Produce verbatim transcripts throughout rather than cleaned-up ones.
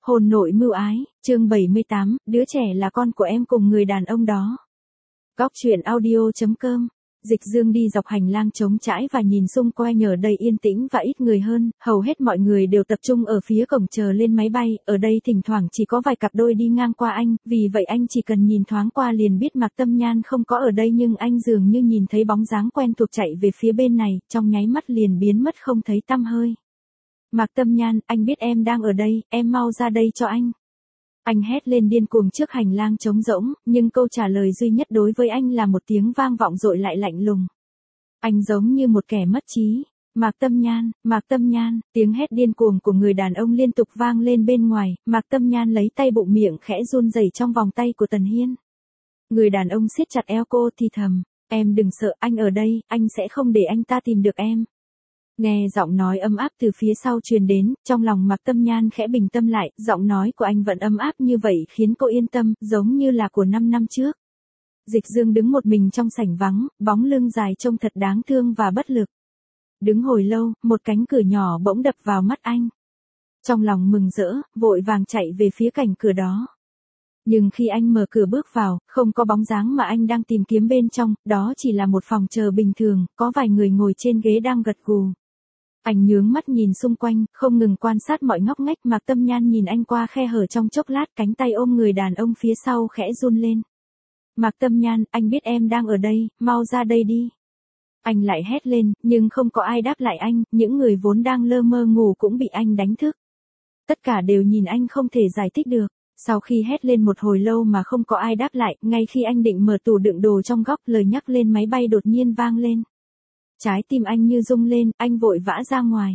Hôn nội mưu ái, chương bảy mươi tám, đứa trẻ là con của em cùng người đàn ông đó. Góc truyện audio.com. Dịch Dương đi dọc hành lang trống trải và nhìn xung quanh ở đây yên tĩnh và ít người hơn, hầu hết mọi người đều tập trung ở phía cổng chờ lên máy bay, ở đây thỉnh thoảng chỉ có vài cặp đôi đi ngang qua anh, vì vậy anh chỉ cần nhìn thoáng qua liền biết Mạc Tâm Nhan không có ở đây, nhưng anh dường như nhìn thấy bóng dáng quen thuộc chạy về phía bên này, trong nháy mắt liền biến mất không thấy tăm hơi. Mạc Tâm Nhan, anh biết em đang ở đây, em mau ra đây cho anh. Anh hét lên điên cuồng trước hành lang trống rỗng, nhưng câu trả lời duy nhất đối với anh là một tiếng vang vọng dội lại lạnh lùng. Anh giống như một kẻ mất trí. Mạc Tâm Nhan, Mạc Tâm Nhan, tiếng hét điên cuồng của người đàn ông liên tục vang lên bên ngoài, Mạc Tâm Nhan lấy tay bụng miệng khẽ run rẩy trong vòng tay của Tần Hiên. Người đàn ông siết chặt eo cô thì thầm, em đừng sợ, anh ở đây, anh sẽ không để anh ta tìm được em. Nghe giọng nói ấm áp từ phía sau truyền đến, trong lòng Mạc Tâm Nhan khẽ bình tâm lại, giọng nói của anh vẫn ấm áp như vậy khiến cô yên tâm, giống như là của năm năm trước. Dịch Dương đứng một mình trong sảnh vắng, bóng lưng dài trông thật đáng thương và bất lực. Đứng hồi lâu, một cánh cửa nhỏ bỗng đập vào mắt anh. Trong lòng mừng rỡ, vội vàng chạy về phía cạnh cửa đó. Nhưng khi anh mở cửa bước vào, không có bóng dáng mà anh đang tìm kiếm bên trong, đó chỉ là một phòng chờ bình thường, có vài người ngồi trên ghế đang gật gù. Anh nhướng mắt nhìn xung quanh, không ngừng quan sát mọi ngóc ngách. Mạc Tâm Nhan nhìn anh qua khe hở trong chốc lát, cánh tay ôm người đàn ông phía sau khẽ run lên. Mạc Tâm Nhan, anh biết em đang ở đây, mau ra đây đi. Anh lại hét lên, nhưng không có ai đáp lại anh, những người vốn đang lơ mơ ngủ cũng bị anh đánh thức. Tất cả đều nhìn anh không thể giải thích được. Sau khi hét lên một hồi lâu mà không có ai đáp lại, ngay khi anh định mở tủ đựng đồ trong góc, lời nhắc lên máy bay đột nhiên vang lên. Trái tim anh như rung lên, anh vội vã ra ngoài.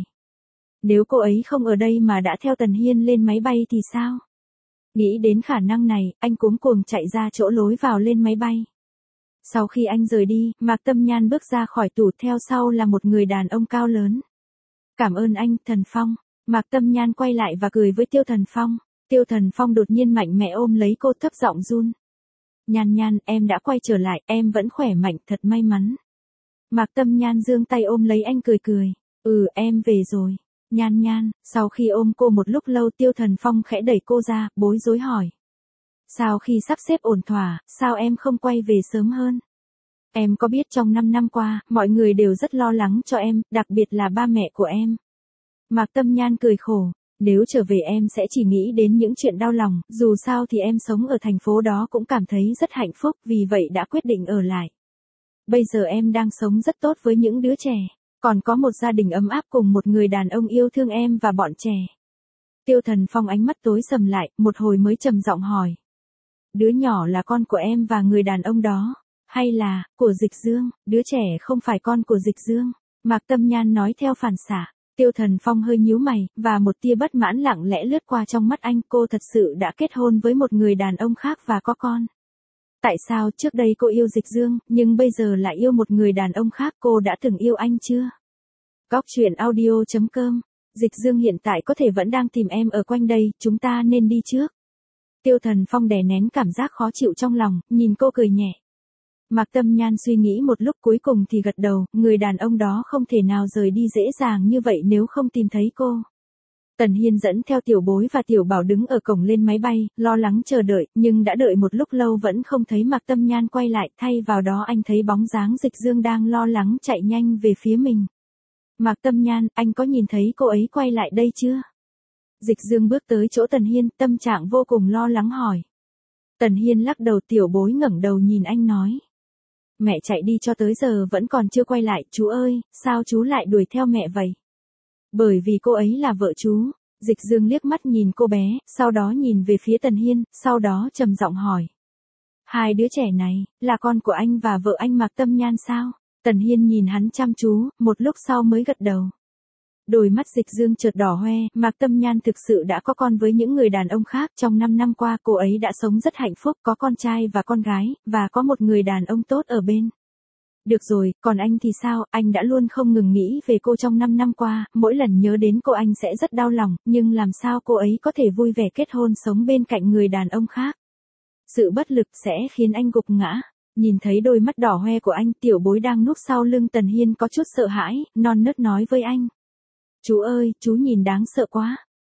Nếu cô ấy không ở đây mà đã theo Tần Hiên lên máy bay thì sao? Nghĩ đến khả năng này, anh cuống cuồng chạy ra chỗ lối vào lên máy bay. Sau khi anh rời đi, Mạc Tâm Nhan bước ra khỏi tủ, theo sau là một người đàn ông cao lớn. Cảm ơn anh, Thần Phong. Mạc Tâm Nhan quay lại và cười với Tiêu Thần Phong. Tiêu Thần Phong đột nhiên mạnh mẽ ôm lấy cô, thấp giọng run. Nhan Nhan, em đã quay trở lại, em vẫn khỏe mạnh, thật may mắn. Mạc Tâm Nhan giương tay ôm lấy anh cười cười. Ừ, em về rồi. Nhan Nhan, sau khi ôm cô một lúc lâu, Tiêu Thần Phong khẽ đẩy cô ra, bối rối hỏi. Sau khi sắp xếp ổn thỏa, sao em không quay về sớm hơn? Em có biết trong năm năm qua, mọi người đều rất lo lắng cho em, đặc biệt là ba mẹ của em. Mạc Tâm Nhan cười khổ. Nếu trở về em sẽ chỉ nghĩ đến những chuyện đau lòng, dù sao thì em sống ở thành phố đó cũng cảm thấy rất hạnh phúc, vì vậy đã quyết định ở lại. Bây giờ em đang sống rất tốt với những đứa trẻ, còn có một gia đình ấm áp cùng một người đàn ông yêu thương em và bọn trẻ. Tiêu Thần Phong ánh mắt tối sầm lại, một hồi mới trầm giọng hỏi. Đứa nhỏ là con của em và người đàn ông đó, hay là, của Dịch Dương? Đứa trẻ không phải con của Dịch Dương. Mạc Tâm Nhan nói theo phản xạ. Tiêu Thần Phong hơi nhíu mày, và một tia bất mãn lặng lẽ lướt qua trong mắt anh, cô thật sự đã kết hôn với một người đàn ông khác và có con. Tại sao trước đây cô yêu Dịch Dương, nhưng bây giờ lại yêu một người đàn ông khác, cô đã từng yêu anh chưa? Góc truyện audio.com. Dịch Dương hiện tại có thể vẫn đang tìm em ở quanh đây, chúng ta nên đi trước. Tiêu Thần Phong đè nén cảm giác khó chịu trong lòng, nhìn cô cười nhẹ. Mạc Tâm Nhan suy nghĩ một lúc cuối cùng thì gật đầu, người đàn ông đó không thể nào rời đi dễ dàng như vậy nếu không tìm thấy cô. Tần Hiên dẫn theo Tiểu Bối và Tiểu Bảo đứng ở cổng lên máy bay, lo lắng chờ đợi, nhưng đã đợi một lúc lâu vẫn không thấy Mạc Tâm Nhan quay lại, thay vào đó anh thấy bóng dáng Dịch Dương đang lo lắng chạy nhanh về phía mình. Mạc Tâm Nhan, anh có nhìn thấy cô ấy quay lại đây chưa? Dịch Dương bước tới chỗ Tần Hiên, tâm trạng vô cùng lo lắng hỏi. Tần Hiên lắc đầu, Tiểu Bối ngẩng đầu nhìn anh nói. Mẹ chạy đi cho tới giờ vẫn còn chưa quay lại, chú ơi, sao chú lại đuổi theo mẹ vậy? Bởi vì cô ấy là vợ chú. Dịch Dương liếc mắt nhìn cô bé, sau đó nhìn về phía Tần Hiên, sau đó trầm giọng hỏi. Hai đứa trẻ này, là con của anh và vợ anh Mạc Tâm Nhan sao? Tần Hiên nhìn hắn chăm chú, một lúc sau mới gật đầu. Đôi mắt Dịch Dương chợt đỏ hoe, Mạc Tâm Nhan thực sự đã có con với những người đàn ông khác, trong năm năm qua cô ấy đã sống rất hạnh phúc, có con trai và con gái, và có một người đàn ông tốt ở bên. Được rồi, còn anh thì sao, anh đã luôn không ngừng nghĩ về cô trong năm năm qua, mỗi lần nhớ đến cô anh sẽ rất đau lòng, nhưng làm sao cô ấy có thể vui vẻ kết hôn sống bên cạnh người đàn ông khác. Sự bất lực sẽ khiến anh gục ngã. Nhìn thấy đôi mắt đỏ hoe của anh, Tiểu Bối đang núp sau lưng Tần Hiên có chút sợ hãi, non nớt nói với anh. Chú ơi, chú nhìn đáng sợ quá.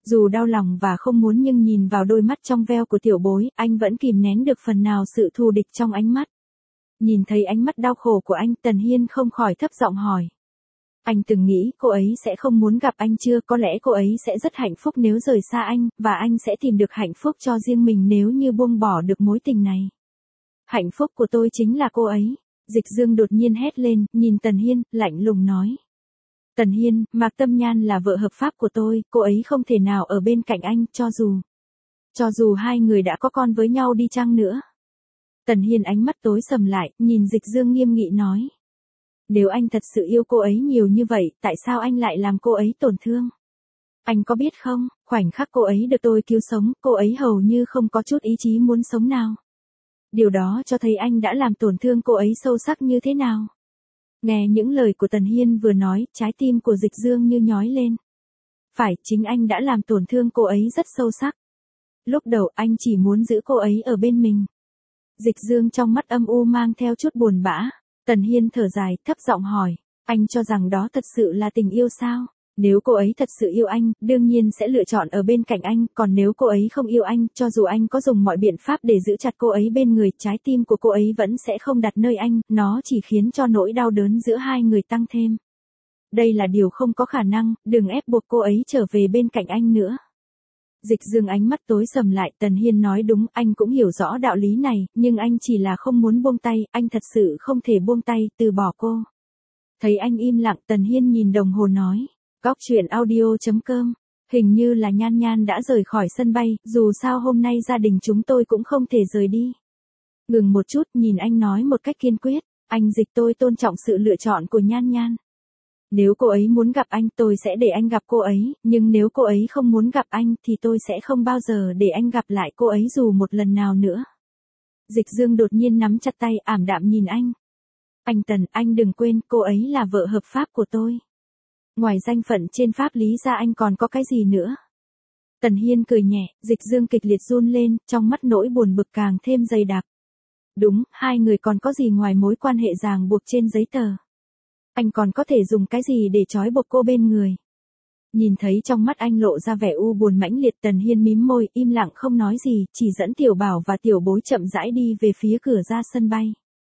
Dù đau lòng và không muốn nhưng nhìn vào đôi mắt trong veo của tiểu bối, anh vẫn kìm nén được phần nào sự thù địch trong ánh mắt. Nhìn thấy ánh mắt đau khổ của anh, Tần Hiên không khỏi thấp giọng hỏi. Anh từng nghĩ cô ấy sẽ không muốn gặp anh chưa, có lẽ cô ấy sẽ rất hạnh phúc nếu rời xa anh, và anh sẽ tìm được hạnh phúc cho riêng mình nếu như buông bỏ được mối tình này. Hạnh phúc của tôi chính là cô ấy. Dịch Dương đột nhiên hét lên, nhìn Tần Hiên, lạnh lùng nói. Tần Hiên, Mạc Tâm Nhan là vợ hợp pháp của tôi, cô ấy không thể nào ở bên cạnh anh, cho dù. Cho dù hai người đã có con với nhau đi chăng nữa. Tần Hiên ánh mắt tối sầm lại, nhìn Dịch Dương nghiêm nghị nói. Nếu anh thật sự yêu cô ấy nhiều như vậy, tại sao anh lại làm cô ấy tổn thương? Anh có biết không, khoảnh khắc cô ấy được tôi cứu sống, cô ấy hầu như không có chút ý chí muốn sống nào. Điều đó cho thấy anh đã làm tổn thương cô ấy sâu sắc như thế nào. Nghe những lời của Tần Hiên vừa nói, trái tim của Dịch Dương như nhói lên. Phải, chính anh đã làm tổn thương cô ấy rất sâu sắc. Lúc đầu anh chỉ muốn giữ cô ấy ở bên mình. Dịch Dương trong mắt âm u mang theo chút buồn bã. Tần Hiên thở dài, thấp giọng hỏi. Anh cho rằng đó thật sự là tình yêu sao? Nếu cô ấy thật sự yêu anh, đương nhiên sẽ lựa chọn ở bên cạnh anh, còn nếu cô ấy không yêu anh, cho dù anh có dùng mọi biện pháp để giữ chặt cô ấy bên người, trái tim của cô ấy vẫn sẽ không đặt nơi anh, nó chỉ khiến cho nỗi đau đớn giữa hai người tăng thêm. Đây là điều không có khả năng, đừng ép buộc cô ấy trở về bên cạnh anh nữa. Dịch Dương ánh mắt tối sầm lại, Tần Hiên nói đúng, anh cũng hiểu rõ đạo lý này, nhưng anh chỉ là không muốn buông tay, anh thật sự không thể buông tay, từ bỏ cô. Thấy anh im lặng, Tần Hiên nhìn đồng hồ nói. Góc truyện audio chấm com, hình như là Nhan Nhan đã rời khỏi sân bay, dù sao hôm nay gia đình chúng tôi cũng không thể rời đi. Ngừng một chút, nhìn anh nói một cách kiên quyết, anh Dịch, tôi tôn trọng sự lựa chọn của Nhan Nhan. Nếu cô ấy muốn gặp anh, tôi sẽ để anh gặp cô ấy, nhưng nếu cô ấy không muốn gặp anh thì tôi sẽ không bao giờ để anh gặp lại cô ấy dù một lần nào nữa. Dịch Dương đột nhiên nắm chặt tay, ảm đạm nhìn anh. Anh Tần, anh đừng quên, cô ấy là vợ hợp pháp của tôi. Ngoài danh phận trên pháp lý ra anh còn có cái gì nữa? Tần Hiên cười nhẹ, Dịch Dương kịch liệt run lên, trong mắt nỗi buồn bực càng thêm dày đặc. Đúng, hai người còn có gì ngoài mối quan hệ ràng buộc trên giấy tờ? Anh còn có thể dùng cái gì để trói buộc cô bên người? Nhìn thấy trong mắt anh lộ ra vẻ u buồn mãnh liệt, Tần Hiên mím môi, im lặng không nói gì, chỉ dẫn Tiểu Bảo và Tiểu Bối chậm rãi đi về phía cửa ra sân bay.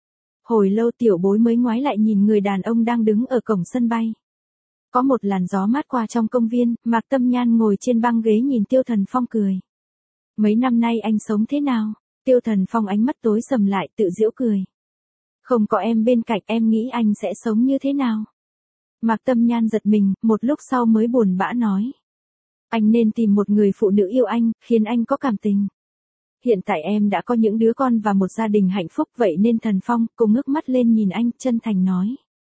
Hồi lâu Tiểu Bối mới ngoái lại nhìn người đàn ông đang đứng ở cổng sân bay. Có một làn gió mát qua trong công viên, Mạc Tâm Nhan ngồi trên băng ghế nhìn Tiêu Thần Phong cười. Mấy năm nay anh sống thế nào? Tiêu Thần Phong ánh mắt tối sầm lại, tự giễu cười. Không có em bên cạnh, em nghĩ anh sẽ sống như thế nào? Mạc Tâm Nhan giật mình, một lúc sau mới buồn bã nói. Anh nên tìm một người phụ nữ yêu anh, khiến anh có cảm tình. Hiện tại em đã có những đứa con và một gia đình hạnh phúc, vậy nên Thần Phong, cô ngước mắt lên nhìn anh, chân thành nói.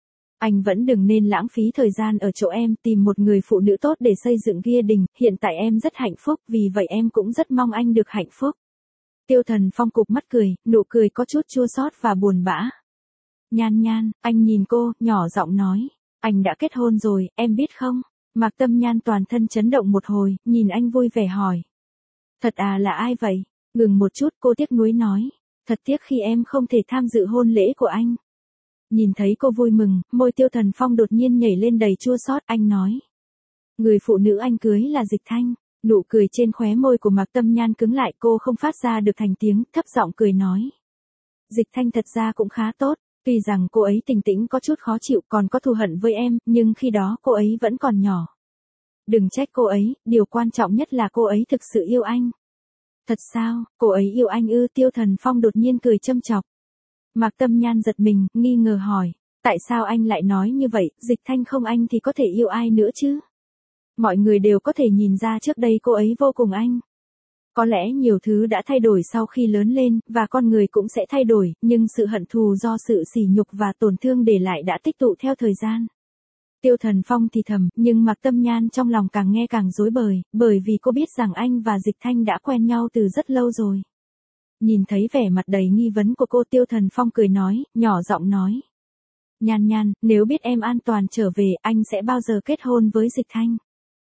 Anh vẫn đừng nên lãng phí thời gian ở chỗ em, tìm một người phụ nữ tốt để xây dựng gia đình, hiện tại em rất hạnh phúc, vì vậy em cũng rất mong anh được hạnh phúc. Tiêu Thần Phong cụp mắt cười, nụ cười có chút chua xót và buồn bã. Nhan Nhan, anh nhìn cô, nhỏ giọng nói, anh đã kết hôn rồi, em biết không? Mạc Tâm Nhan toàn thân chấn động một hồi, nhìn anh vui vẻ hỏi. Thật à, là ai vậy? Ngừng một chút, cô tiếc nuối nói, thật tiếc khi em không thể tham dự hôn lễ của anh. Nhìn thấy cô vui mừng, môi Tiêu Thần Phong đột nhiên nhảy lên đầy chua xót, anh nói. Người phụ nữ anh cưới là Dịch Thanh. Nụ cười trên khóe môi của Mạc Tâm Nhan cứng lại, cô không phát ra được thành tiếng, thấp giọng cười nói. Dịch Thanh thật ra cũng khá tốt, tuy rằng cô ấy tình tĩnh có chút khó chịu, còn có thù hận với em, nhưng khi đó cô ấy vẫn còn nhỏ. Đừng trách cô ấy, điều quan trọng nhất là cô ấy thực sự yêu anh. Thật sao, cô ấy yêu anh ư? Tiêu Thần Phong đột nhiên cười châm chọc. Mạc Tâm Nhan giật mình, nghi ngờ hỏi, tại sao anh lại nói như vậy, Dịch Thanh không anh thì có thể yêu ai nữa chứ? Mọi người đều có thể nhìn ra trước đây cô ấy vô cùng anh. Có lẽ nhiều thứ đã thay đổi sau khi lớn lên, và con người cũng sẽ thay đổi, nhưng sự hận thù do sự sỉ nhục và tổn thương để lại đã tích tụ theo thời gian. Tiêu Thần Phong thì thầm, nhưng Mạc Tâm Nhan trong lòng càng nghe càng rối bời, bởi vì cô biết rằng anh và Dịch Thanh đã quen nhau từ rất lâu rồi. Nhìn thấy vẻ mặt đầy nghi vấn của cô, Tiêu Thần Phong cười nói, nhỏ giọng nói. Nhan Nhan, nếu biết em an toàn trở về, anh sẽ bao giờ kết hôn với Dịch Thanh?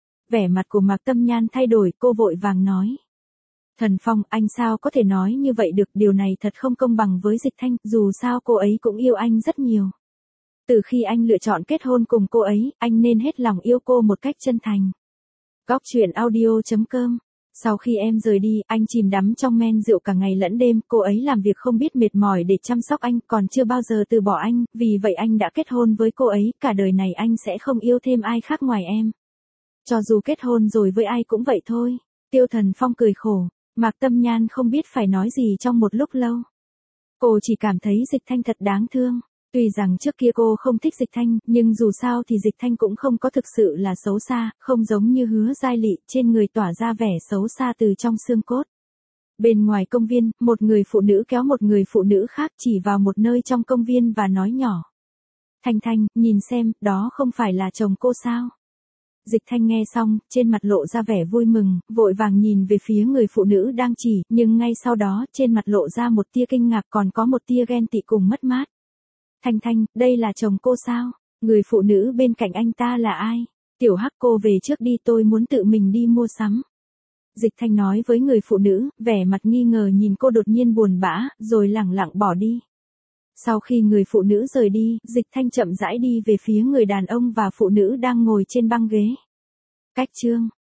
Vẻ mặt của Mạc Tâm Nhan thay đổi, cô vội vàng nói. Thần Phong, anh sao có thể nói như vậy được, điều này thật không công bằng với Dịch Thanh, dù sao cô ấy cũng yêu anh rất nhiều. Từ khi anh lựa chọn kết hôn cùng cô ấy, anh nên hết lòng yêu cô một cách chân thành. Góc chuyện audio chấm com. Sau khi em rời đi, anh chìm đắm trong men rượu cả ngày lẫn đêm, cô ấy làm việc không biết mệt mỏi để chăm sóc anh, còn chưa bao giờ từ bỏ anh, vì vậy anh đã kết hôn với cô ấy, cả đời này anh sẽ không yêu thêm ai khác ngoài em. Cho dù kết hôn rồi với ai cũng vậy thôi. Tiêu Thần Phong cười khổ, Mạc Tâm Nhan không biết phải nói gì trong một lúc lâu. Cô chỉ cảm thấy Dịch Thanh thật đáng thương. Tuy rằng trước kia cô không thích Dịch Thanh, nhưng dù sao thì Dịch Thanh cũng không có thực sự là xấu xa, không giống như Hứa Giai Lị, trên người tỏa ra vẻ xấu xa từ trong xương cốt. Bên ngoài công viên, một người phụ nữ kéo một người phụ nữ khác chỉ vào một nơi trong công viên và nói nhỏ. Thanh Thanh, nhìn xem, đó không phải là chồng cô sao? Dịch Thanh nghe xong, trên mặt lộ ra vẻ vui mừng, vội vàng nhìn về phía người phụ nữ đang chỉ, nhưng ngay sau đó, trên mặt lộ ra một tia kinh ngạc còn có một tia ghen tị cùng mất mát. Thanh Thanh, đây là chồng cô sao? Người phụ nữ bên cạnh anh ta là ai? Tiểu Hắc, cô về trước đi, tôi muốn tự mình đi mua sắm. Dịch Thanh nói với người phụ nữ, vẻ mặt nghi ngờ nhìn cô đột nhiên buồn bã, rồi lẳng lặng bỏ đi. Sau khi người phụ nữ rời đi, Dịch Thanh chậm rãi đi về phía người đàn ông và phụ nữ đang ngồi trên băng ghế. Cách chương